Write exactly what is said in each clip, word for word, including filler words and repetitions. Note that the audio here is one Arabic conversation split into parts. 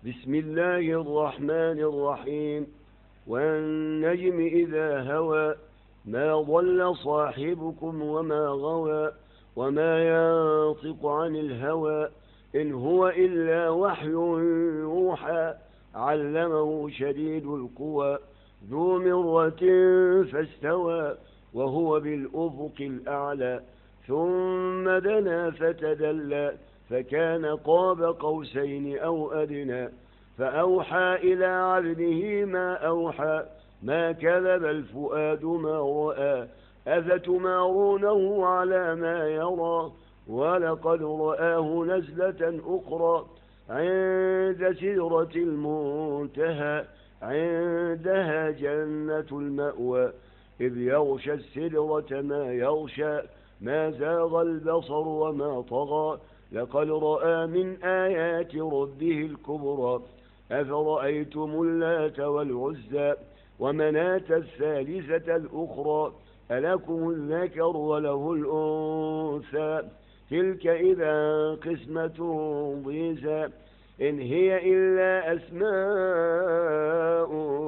بسم الله الرحمن الرحيم. والنجم إذا هوى ما ضل صاحبكم وما غوى وما ينطق عن الهوى إن هو إلا وحي يوحى علمه شديد القوى ذو مرة فاستوى وهو بالأفق الأعلى ثم دنا فتدلى فكان قاب قوسين أو أدنى فأوحى إلى عبده ما أوحى ما كذب الفؤاد ما رأى أفتمارونه على ما يرى ولقد رآه نزلة أخرى عند سدرة المنتهى عندها جنة المأوى إذ يغشى السدرة ما يغشى ما زاغ البصر وما طغى لقد رأى من آيات ربه الكبرى أفرأيتم اللات والعزى ومناة الثالثة الأخرى ألكم الذكر وله الأنثى تلك إذا قسمة ضيزى إن هي إلا أسماء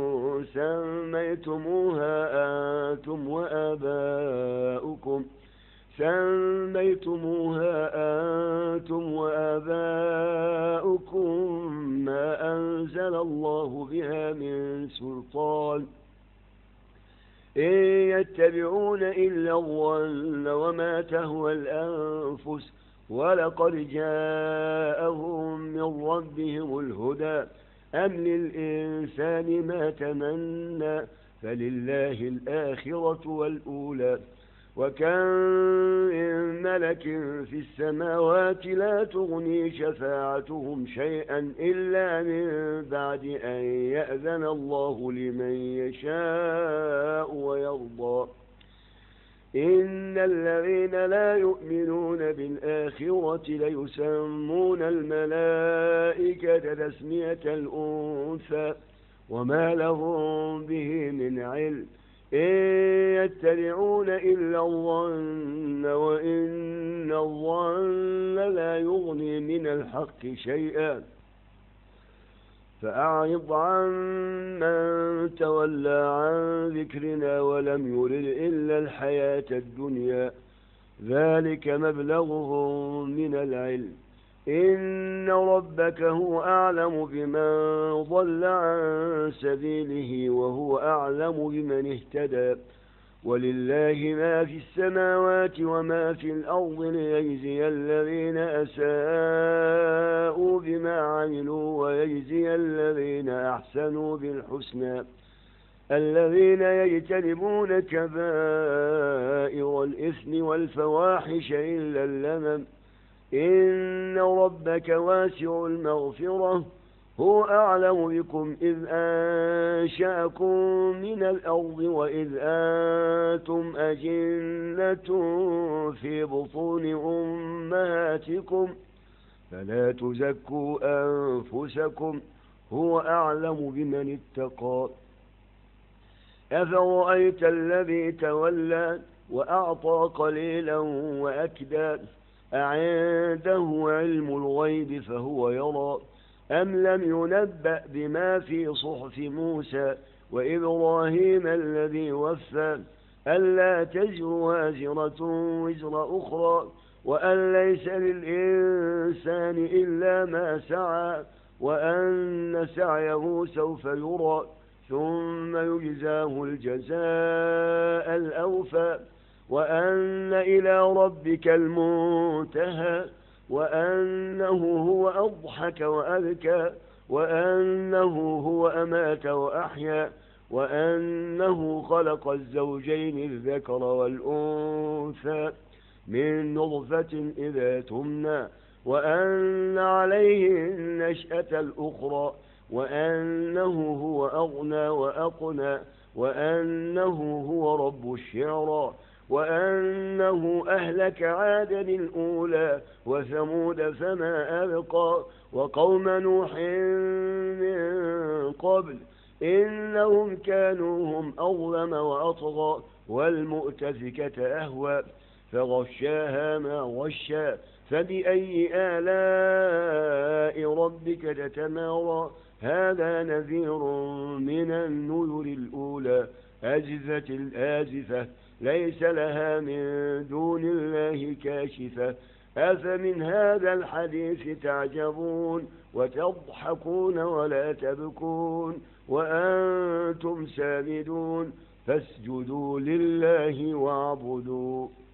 سميتموها أنتم وآباؤكم سميتموها أنتم وآباؤكم ما أنزل الله بها من سلطان إن يتبعون إلا الظن وما تهوى الأنفس ولقد جاءهم من ربهم الهدى أم للإنسان ما تمنى فلله الآخرة والأولى وكم من ملك في السماوات لا تغني شفاعتهم شيئا إلا من بعد أن يأذن الله لمن يشاء ويرضى إن الذين لا يؤمنون بالآخرة ليسمون الملائكة تسمية الأنثى وما لهم به من علم إن يتبعون إلا الظن وإن الظن لا يغني من الحق شيئا فأعرض عن من تولى عن ذكرنا ولم يرد إلا الحياة الدنيا ذلك مبلغهم من العلم إن ربك هو أعلم بمن ضل عن سبيله وهو أعلم بمن اهتدى ولله ما في السماوات وما في الأرض ليجزي الذين أساءوا بما عملوا ويجزي الذين أحسنوا بالحسنى الذين يجتنبون كبائر الإثم والفواحش إلا اللمم إن ربك واسع المغفرة هو أعلم بكم إذ أنشأكم من الأرض وإذ أنتم أجنة في بطون أمهاتكم فلا تزكوا أنفسكم هو أعلم بمن اتقى أفرأيت الذي تولى وأعطى قليلا وأكدى أعنده علم الغيب فهو يرى أم لم ينبأ بما في صحف موسى وإبراهيم الذي وفى ألا تزر وازرة وزر أخرى وأن ليس للإنسان إلا ما سعى وأن سعيه سوف يرى ثم يجزاه الجزاء الأوفى وأن إلى ربك المنتهى وأنه هو أضحك وأبكى وأنه هو أمات وأحيا وأنه خلق الزوجين الذكر والأنثى من نطفة إذا تمنى وأن عليه النشأة الأخرى وأنه هو أغنى وأقنى وأنه هو رب الشعرى وأنه أهلك عادا الأولى وثمود فما أبقى وقوم نوح من قبل إنهم كانوا هم أظلم وأطغى والمؤتفكة أهوى فغشاها ما غشى فبأي آلاء ربك ربك تتمارى هذا نذير من النذر الأولى أزفت الآزفة ليس لها من دون الله كاشفة أفمن هذا الحديث تعجبون وتضحكون ولا تبكون وأنتم سامدون فاسجدوا لله واعبدوا